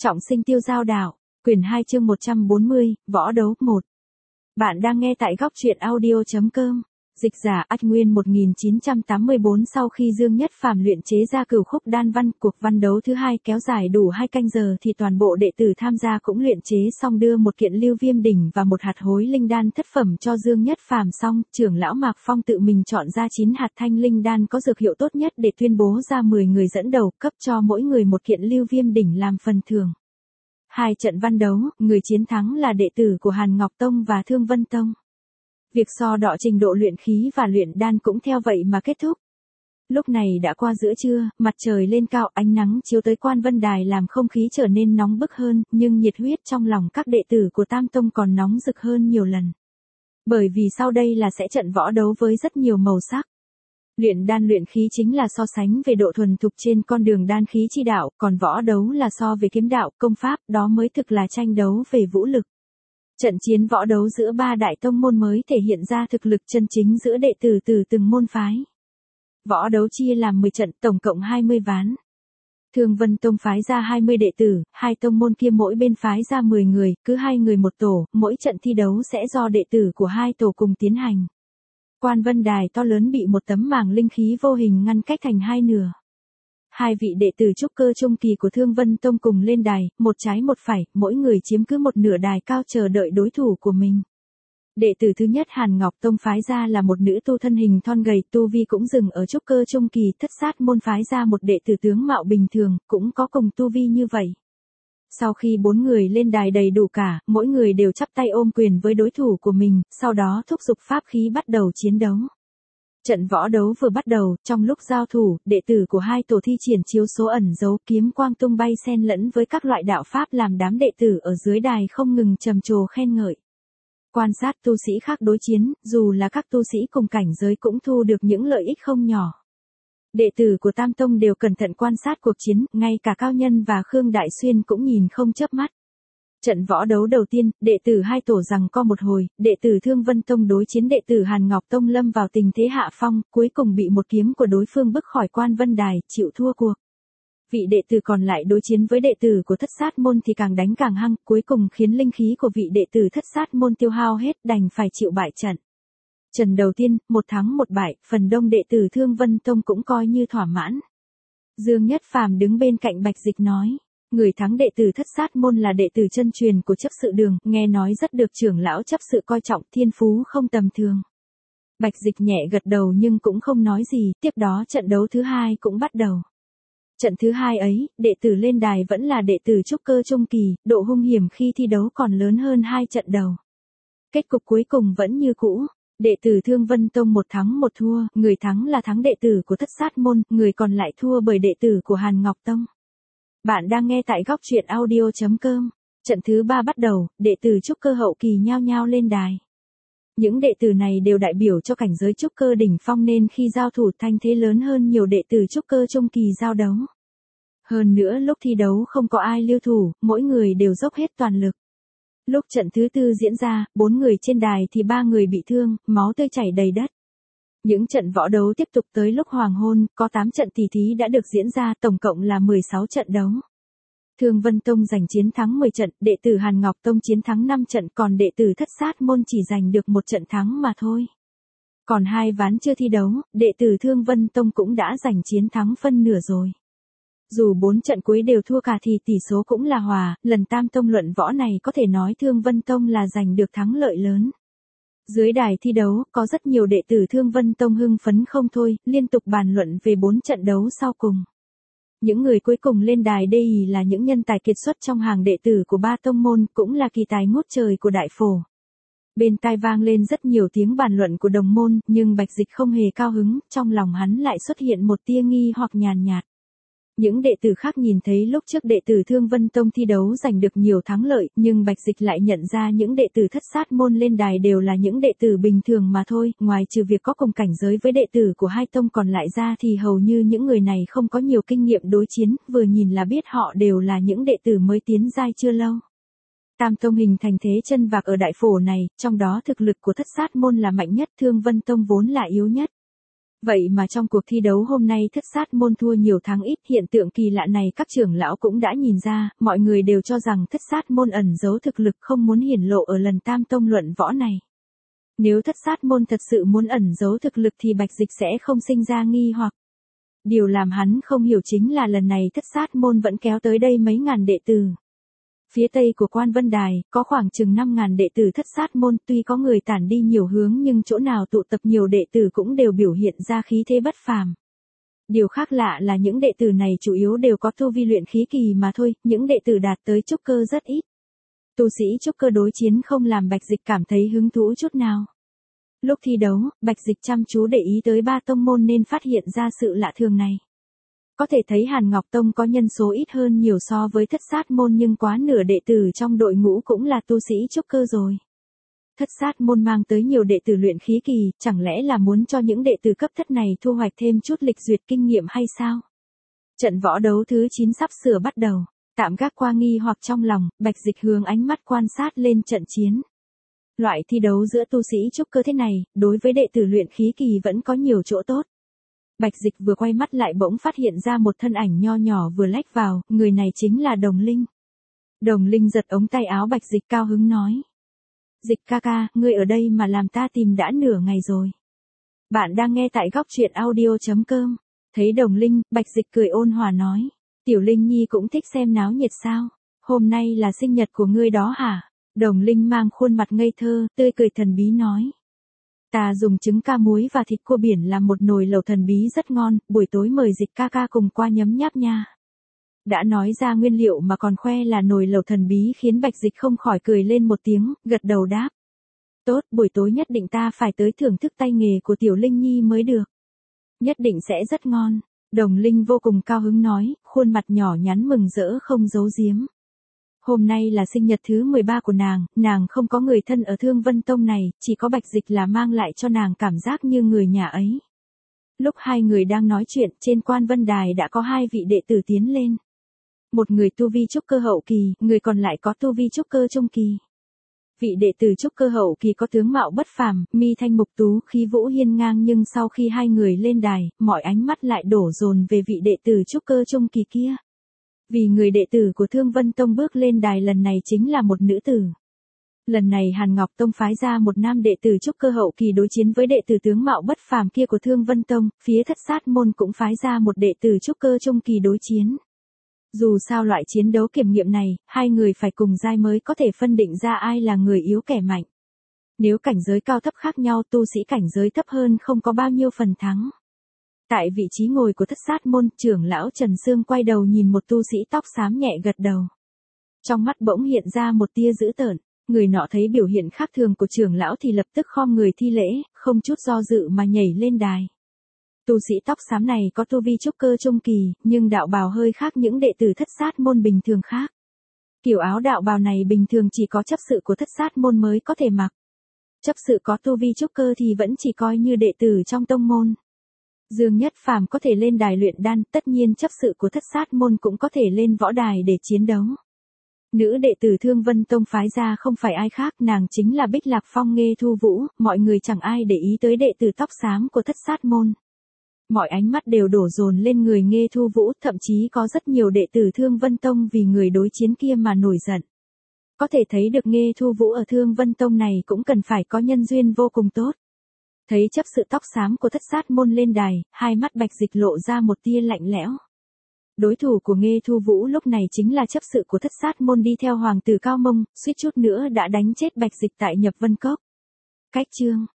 Trọng sinh tiêu giao đạo, quyển 2 chương 140, võ đấu 1. Bạn đang nghe tại góc truyện audio.com. Dịch giả Ách Nguyên 1984. Sau khi Dương Nhất Phàm luyện chế ra cửu khúc đan văn, cuộc văn đấu thứ hai kéo dài đủ 2 canh giờ thì toàn bộ đệ tử tham gia cũng luyện chế xong, đưa một kiện lưu viêm đỉnh và một hạt hối linh đan thất phẩm cho Dương Nhất Phàm xong. Trưởng lão Mạc Phong tự mình chọn ra 9 hạt thanh linh đan có dược hiệu tốt nhất để tuyên bố ra 10 người dẫn đầu, cấp cho mỗi người một kiện lưu viêm đỉnh làm phần thưởng. 2 trận văn đấu, người chiến thắng là đệ tử của Hàn Ngọc Tông và Thương Vân Tông. Việc so đọ trình độ luyện khí và luyện đan cũng theo vậy mà kết thúc. Lúc này đã qua giữa trưa, mặt trời lên cao, ánh nắng chiếu tới Quan Vân Đài làm không khí trở nên nóng bức hơn, nhưng nhiệt huyết trong lòng các đệ tử của Tam Tông còn nóng rực hơn nhiều lần. Bởi vì sau đây là sẽ trận võ đấu với rất nhiều màu sắc. Luyện đan luyện khí chính là so sánh về độ thuần thục trên con đường đan khí chi đạo, còn võ đấu là so về kiếm đạo, công pháp, đó mới thực là tranh đấu về vũ lực. Trận chiến võ đấu giữa 3 đại tông môn mới thể hiện ra thực lực chân chính giữa đệ tử từ từng môn phái. Võ đấu chia làm 10 trận, tổng cộng 20 ván. Thương Vân Tông phái ra 20 đệ tử, 2 tông môn kia mỗi bên phái ra 10 người, cứ 2 người một tổ, mỗi trận thi đấu sẽ do đệ tử của 2 tổ cùng tiến hành. Quan Vân Đài to lớn bị một tấm màng linh khí vô hình ngăn cách thành 2 nửa. 2 vị đệ tử trúc cơ trung kỳ của Thương Vân Tông cùng lên đài, một trái một phải, mỗi người chiếm cứ một nửa đài cao chờ đợi đối thủ của mình. Đệ tử thứ nhất Hàn Ngọc Tông phái ra là một nữ tu thân hình thon gầy, tu vi cũng dừng ở trúc cơ trung kỳ. Thất Sát môn phái ra một đệ tử tướng mạo bình thường, cũng có cùng tu vi như vậy. Sau khi 4 người lên đài đầy đủ cả, mỗi người đều chắp tay ôm quyền với đối thủ của mình, sau đó thúc giục pháp khí bắt đầu chiến đấu. Trận võ đấu vừa bắt đầu, trong lúc giao thủ, đệ tử của 2 tổ thi triển chiếu số ẩn giấu, kiếm quang tung bay xen lẫn với các loại đạo pháp làm đám đệ tử ở dưới đài không ngừng trầm trồ khen ngợi. Quan sát tu sĩ khác đối chiến, dù là các tu sĩ cùng cảnh giới cũng thu được những lợi ích không nhỏ. Đệ tử của Tam Tông đều cẩn thận quan sát cuộc chiến, ngay cả Cao Nhân và Khương Đại Xuyên cũng nhìn không chớp mắt. Trận võ đấu đầu tiên, đệ tử 2 tổ giằng co một hồi, đệ tử Thương Vân Tông đối chiến đệ tử Hàn Ngọc Tông lâm vào tình thế hạ phong, cuối cùng bị một kiếm của đối phương bức khỏi Quan Vân Đài, chịu thua cuộc. Vị đệ tử còn lại đối chiến với đệ tử của Thất Sát môn thì càng đánh càng hăng, cuối cùng khiến linh khí của vị đệ tử Thất Sát môn tiêu hao hết, đành phải chịu bại trận. Trận đầu tiên, 1 thắng 1 bại, phần đông đệ tử Thương Vân Tông cũng coi như thỏa mãn. Dương Nhất Phàm đứng bên cạnh Bạch Dịch nói. Người thắng đệ tử Thất Sát môn là đệ tử chân truyền của chấp sự Đường, nghe nói rất được trưởng lão chấp sự coi trọng, thiên phú không tầm thường. Bạch Dịch nhẹ gật đầu nhưng cũng không nói gì, tiếp đó trận đấu thứ 2 cũng bắt đầu. Trận thứ 2 ấy, đệ tử lên đài vẫn là đệ tử trúc cơ trung kỳ, độ hung hiểm khi thi đấu còn lớn hơn 2 trận đầu. Kết cục cuối cùng vẫn như cũ. Đệ tử Thương Vân Tông 1 thắng 1 thua, người thắng là thắng đệ tử của Thất Sát môn, người còn lại thua bởi đệ tử của Hàn Ngọc Tông. Bạn đang nghe tại góc truyện audio.com. Trận thứ 3 bắt đầu, đệ tử trúc cơ hậu kỳ nhao nhao lên đài. Những đệ tử này đều đại biểu cho cảnh giới trúc cơ đỉnh phong nên khi giao thủ thanh thế lớn hơn nhiều đệ tử trúc cơ trung kỳ giao đấu. Hơn nữa lúc thi đấu không có ai lưu thủ, mỗi người đều dốc hết toàn lực. Lúc trận thứ 4 diễn ra, 4 người trên đài thì 3 người bị thương, máu tươi chảy đầy đất. Những trận võ đấu tiếp tục tới lúc hoàng hôn, có 8 trận tỷ thí đã được diễn ra, tổng cộng là 16 trận đấu. Thương Vân Tông giành chiến thắng 10 trận, đệ tử Hàn Ngọc Tông chiến thắng 5 trận, còn đệ tử Thất Sát môn chỉ giành được 1 trận thắng mà thôi. Còn 2 ván chưa thi đấu, đệ tử Thương Vân Tông cũng đã giành chiến thắng phân nửa rồi. Dù 4 trận cuối đều thua cả thì tỷ số cũng là hòa, lần Tam Tông luận võ này có thể nói Thương Vân Tông là giành được thắng lợi lớn. Dưới đài thi đấu, có rất nhiều đệ tử Thương Vân Tông hưng phấn không thôi, liên tục bàn luận về 4 trận đấu sau cùng. Những người cuối cùng lên đài đây là những nhân tài kiệt xuất trong hàng đệ tử của 3 tông môn, cũng là kỳ tài ngút trời của Đại Phổ. Bên tai vang lên rất nhiều tiếng bàn luận của đồng môn, nhưng Bạch Dịch không hề cao hứng, trong lòng hắn lại xuất hiện một tia nghi hoặc nhàn nhạt. Những đệ tử khác nhìn thấy lúc trước đệ tử Thương Vân Tông thi đấu giành được nhiều thắng lợi, nhưng Bạch Dịch lại nhận ra những đệ tử Thất Sát môn lên đài đều là những đệ tử bình thường mà thôi, ngoài trừ việc có cùng cảnh giới với đệ tử của 2 tông còn lại ra thì hầu như những người này không có nhiều kinh nghiệm đối chiến, vừa nhìn là biết họ đều là những đệ tử mới tiến giai chưa lâu. Tam Tông hình thành thế chân vạc ở Đại Phổ này, trong đó thực lực của Thất Sát môn là mạnh nhất, Thương Vân Tông vốn là yếu nhất. Vậy mà trong cuộc thi đấu hôm nay Thất Sát môn thua nhiều thắng ít, hiện tượng kỳ lạ này các trưởng lão cũng đã nhìn ra, mọi người đều cho rằng Thất Sát môn ẩn giấu thực lực không muốn hiển lộ ở lần tam tông luận võ này. Nếu Thất Sát môn thật sự muốn ẩn giấu thực lực thì Bạch Dịch sẽ không sinh ra nghi hoặc. Điều làm hắn không hiểu chính là lần này Thất Sát môn vẫn kéo tới đây mấy ngàn đệ tử. Phía tây của Quan Vân Đài, có khoảng chừng 5.000 đệ tử Thất Sát môn, tuy có người tản đi nhiều hướng nhưng chỗ nào tụ tập nhiều đệ tử cũng đều biểu hiện ra khí thế bất phàm. Điều khác lạ là những đệ tử này chủ yếu đều có tu vi luyện khí kỳ mà thôi, những đệ tử đạt tới trúc cơ rất ít. Tu sĩ trúc cơ đối chiến không làm Bạch Dịch cảm thấy hứng thú chút nào. Lúc thi đấu, Bạch Dịch chăm chú để ý tới ba tông môn nên phát hiện ra sự lạ thường này. Có thể thấy Hàn Ngọc Tông có nhân số ít hơn nhiều so với Thất Sát môn nhưng quá nửa đệ tử trong đội ngũ cũng là tu sĩ trúc cơ rồi. Thất Sát môn mang tới nhiều đệ tử luyện khí kỳ, chẳng lẽ là muốn cho những đệ tử cấp thất này thu hoạch thêm chút lịch duyệt kinh nghiệm hay sao? Trận võ đấu thứ 9 sắp sửa bắt đầu, tạm gác qua nghi hoặc trong lòng, Bạch Dịch hướng ánh mắt quan sát lên trận chiến. Loại thi đấu giữa tu sĩ trúc cơ thế này, đối với đệ tử luyện khí kỳ vẫn có nhiều chỗ tốt. Bạch Dịch vừa quay mắt lại bỗng phát hiện ra một thân ảnh nho nhỏ vừa lách vào, người này chính là Đồng Linh. Đồng Linh giật ống tay áo Bạch Dịch cao hứng nói. Dịch ca ca, ngươi ở đây mà làm ta tìm đã nửa ngày rồi. Bạn đang nghe tại góc truyện audio.com. Thấy Đồng Linh, Bạch Dịch cười ôn hòa nói. Tiểu Linh Nhi cũng thích xem náo nhiệt sao? Hôm nay là sinh nhật của ngươi đó hả? Đồng Linh mang khuôn mặt ngây thơ, tươi cười thần bí nói. Ta dùng trứng ca muối và thịt cua biển làm một nồi lẩu thần bí rất ngon, buổi tối mời Dịch ca ca cùng qua nhấm nháp nha. Đã nói ra nguyên liệu mà còn khoe là nồi lẩu thần bí khiến Bạch Dịch không khỏi cười lên một tiếng, gật đầu đáp. Tốt, buổi tối nhất định ta phải tới thưởng thức tay nghề của Tiểu Linh Nhi mới được. Nhất định sẽ rất ngon. Đồng Linh vô cùng cao hứng nói, khuôn mặt nhỏ nhắn mừng rỡ không giấu giếm. Hôm nay là sinh nhật thứ 13 của nàng không có người thân ở Thương Vân Tông này, chỉ có Bạch Dịch là mang lại cho nàng cảm giác như người nhà ấy. Lúc hai người đang nói chuyện, trên Quan Vân Đài đã có hai vị đệ tử tiến lên. Một người tu vi trúc cơ hậu kỳ, người còn lại có tu vi trúc cơ trung kỳ. Vị đệ tử trúc cơ hậu kỳ có tướng mạo bất phàm, mi thanh mục tú, khí vũ hiên ngang, nhưng sau khi hai người lên đài, mọi ánh mắt lại đổ dồn về vị đệ tử trúc cơ trung kỳ kia. Vì người đệ tử của Thương Vân Tông bước lên đài lần này chính là một nữ tử. Lần này Hàn Ngọc Tông phái ra một nam đệ tử trúc cơ hậu kỳ đối chiến với đệ tử tướng mạo bất phàm kia của Thương Vân Tông, phía Thất Sát môn cũng phái ra một đệ tử trúc cơ trung kỳ đối chiến. Dù sao loại chiến đấu kiểm nghiệm này, hai người phải cùng giai mới có thể phân định ra ai là người yếu kẻ mạnh. Nếu cảnh giới cao thấp khác nhau, tu sĩ cảnh giới thấp hơn không có bao nhiêu phần thắng. Tại vị trí ngồi của Thất Sát môn, trưởng lão Trần Sương quay đầu nhìn một tu sĩ tóc xám nhẹ gật đầu. Trong mắt bỗng hiện ra một tia dữ tợn, người nọ thấy biểu hiện khác thường của trưởng lão thì lập tức khom người thi lễ, không chút do dự mà nhảy lên đài. Tu sĩ tóc xám này có tu vi trúc cơ trung kỳ, nhưng đạo bào hơi khác những đệ tử Thất Sát môn bình thường khác. Kiểu áo đạo bào này bình thường chỉ có chấp sự của Thất Sát môn mới có thể mặc. Chấp sự có tu vi trúc cơ thì vẫn chỉ coi như đệ tử trong tông môn. Dương Nhất Phàm có thể lên đài luyện đan, tất nhiên chấp sự của Thất Sát môn cũng có thể lên võ đài để chiến đấu. Nữ đệ tử Thương Vân Tông phái ra không phải ai khác, nàng chính là Bích Lạc Phong Nghê Thu Vũ, mọi người chẳng ai để ý tới đệ tử tóc xám của Thất Sát môn. Mọi ánh mắt đều đổ dồn lên người Nghê Thu Vũ, thậm chí có rất nhiều đệ tử Thương Vân Tông vì người đối chiến kia mà nổi giận. Có thể thấy được Nghê Thu Vũ ở Thương Vân Tông này cũng cần phải có nhân duyên vô cùng tốt. Thấy chấp sự tóc xám của Thất Sát môn lên đài, hai mắt Bạch Dịch lộ ra một tia lạnh lẽo. Đối thủ của Nghê Thu Vũ lúc này chính là chấp sự của Thất Sát môn đi theo hoàng tử Cao Mông, suýt chút nữa đã đánh chết Bạch Dịch tại Nhập Vân Cốc. Cách chương